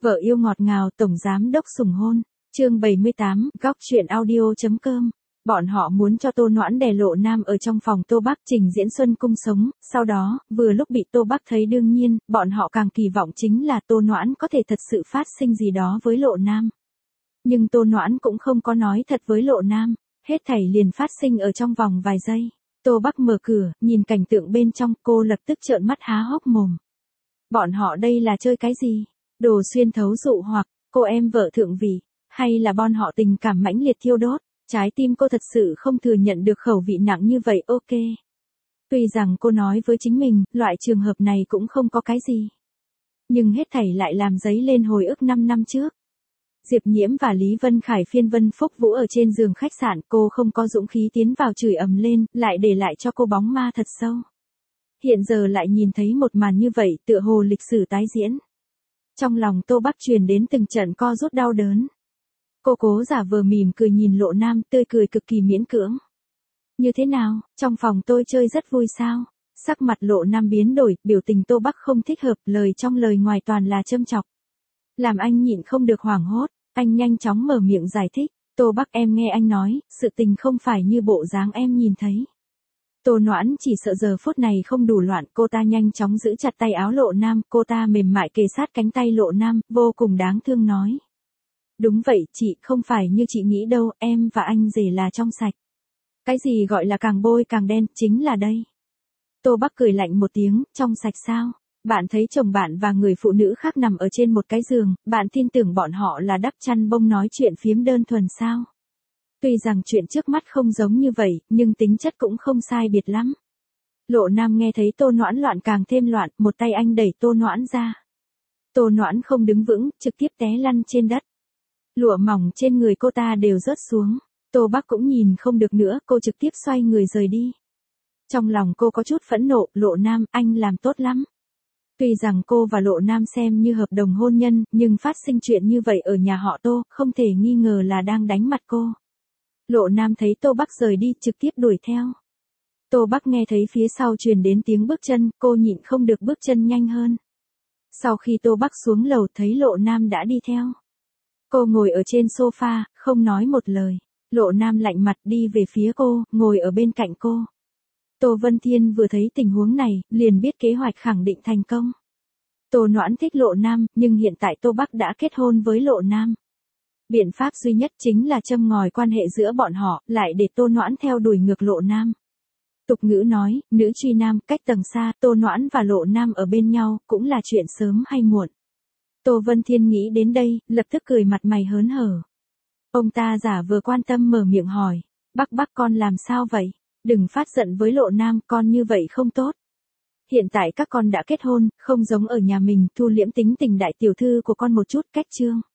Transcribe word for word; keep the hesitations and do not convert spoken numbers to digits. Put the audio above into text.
Vợ yêu ngọt ngào tổng giám đốc sủng hôn. Chương bảy mươi tám, góc truyện audio.com. Bọn họ muốn cho Tô Noãn đè Lộ Nam ở trong phòng Tô Bắc trình diễn Xuân Cung sống, sau đó, vừa lúc bị Tô Bắc thấy đương nhiên, bọn họ càng kỳ vọng chính là Tô Noãn có thể thật sự phát sinh gì đó với Lộ Nam. Nhưng Tô Noãn cũng không có nói thật với Lộ Nam, hết thảy liền phát sinh ở trong vòng vài giây. Tô Bắc mở cửa, nhìn cảnh tượng bên trong, cô lập tức trợn mắt há hốc mồm. Bọn họ đây là chơi cái gì? Đồ xuyên thấu dụ hoặc, cô em vợ thượng vị, hay là bọn họ tình cảm mãnh liệt thiêu đốt? Trái tim cô thật sự không thừa nhận được khẩu vị nặng như vậy, ok. Tuy rằng cô nói với chính mình, loại trường hợp này cũng không có cái gì. Nhưng hết thảy lại làm dấy lên hồi ức năm năm trước. Diệp Nhiễm và Lý Vân Khải phiên Vân Phúc Vũ ở trên giường khách sạn, cô không có dũng khí tiến vào chửi ầm lên, lại để lại cho cô bóng ma thật sâu. Hiện giờ lại nhìn thấy một màn như vậy, tựa hồ lịch sử tái diễn. Trong lòng Tô Bắc truyền đến từng trận co rút đau đớn. Cô cố giả vờ mỉm cười nhìn Lộ Nam, tươi cười cực kỳ miễn cưỡng. Như thế nào, trong phòng tôi chơi rất vui sao? Sắc mặt Lộ Nam biến đổi, biểu tình Tô Bắc không thích hợp, lời trong lời ngoài toàn là châm chọc. Làm anh nhịn không được hoảng hốt, anh nhanh chóng mở miệng giải thích. Tô Bắc, em nghe anh nói, sự tình không phải như bộ dáng em nhìn thấy. Tô Noãn chỉ sợ giờ phút này không đủ loạn, cô ta nhanh chóng giữ chặt tay áo Lộ Nam, cô ta mềm mại kề sát cánh tay Lộ Nam, vô cùng đáng thương nói. Đúng vậy, chị, không phải như chị nghĩ đâu, em và anh rể là trong sạch. Cái gì gọi là càng bôi càng đen, chính là đây. Tô Bắc cười lạnh một tiếng, trong sạch sao? Bạn thấy chồng bạn và người phụ nữ khác nằm ở trên một cái giường, bạn tin tưởng bọn họ là đắp chăn bông nói chuyện phiếm đơn thuần sao? Tuy rằng chuyện trước mắt không giống như vậy, nhưng tính chất cũng không sai biệt lắm. Lộ Nam nghe thấy Tô Noãn loạn càng thêm loạn, một tay anh đẩy Tô Noãn ra. Tô Noãn không đứng vững, trực tiếp té lăn trên đất. Lụa mỏng trên người cô ta đều rớt xuống. Tô Bắc cũng nhìn không được nữa, cô trực tiếp xoay người rời đi. Trong lòng cô có chút phẫn nộ, Lộ Nam, anh làm tốt lắm. Tuy rằng cô và Lộ Nam xem như hợp đồng hôn nhân, nhưng phát sinh chuyện như vậy ở nhà họ Tô, không thể nghi ngờ là đang đánh mặt cô. Lộ Nam thấy Tô Bắc rời đi, trực tiếp đuổi theo. Tô Bắc nghe thấy phía sau truyền đến tiếng bước chân, cô nhịn không được bước chân nhanh hơn. Sau khi Tô Bắc xuống lầu thấy Lộ Nam đã đi theo. Cô ngồi ở trên sofa, không nói một lời. Lộ Nam lạnh mặt đi về phía cô, ngồi ở bên cạnh cô. Tô Vân Thiên vừa thấy tình huống này, liền biết kế hoạch khẳng định thành công. Tô Noãn thích Lộ Nam, nhưng hiện tại Tô Bắc đã kết hôn với Lộ Nam. Biện pháp duy nhất chính là châm ngòi quan hệ giữa bọn họ, lại để Tô Noãn theo đuổi ngược Lộ Nam. Tục ngữ nói, nữ truy nam, cách tầng xa, Tô Noãn và Lộ Nam ở bên nhau, cũng là chuyện sớm hay muộn. Tô Vân Thiên nghĩ đến đây, lập tức cười mặt mày hớn hở. Ông ta giả vờ quan tâm mở miệng hỏi, Bắc Bắc con làm sao vậy? Đừng phát giận với Lộ Nam, con như vậy không tốt. Hiện tại các con đã kết hôn, không giống ở nhà mình, thu liễm tính tình đại tiểu thư của con một chút, cách chương.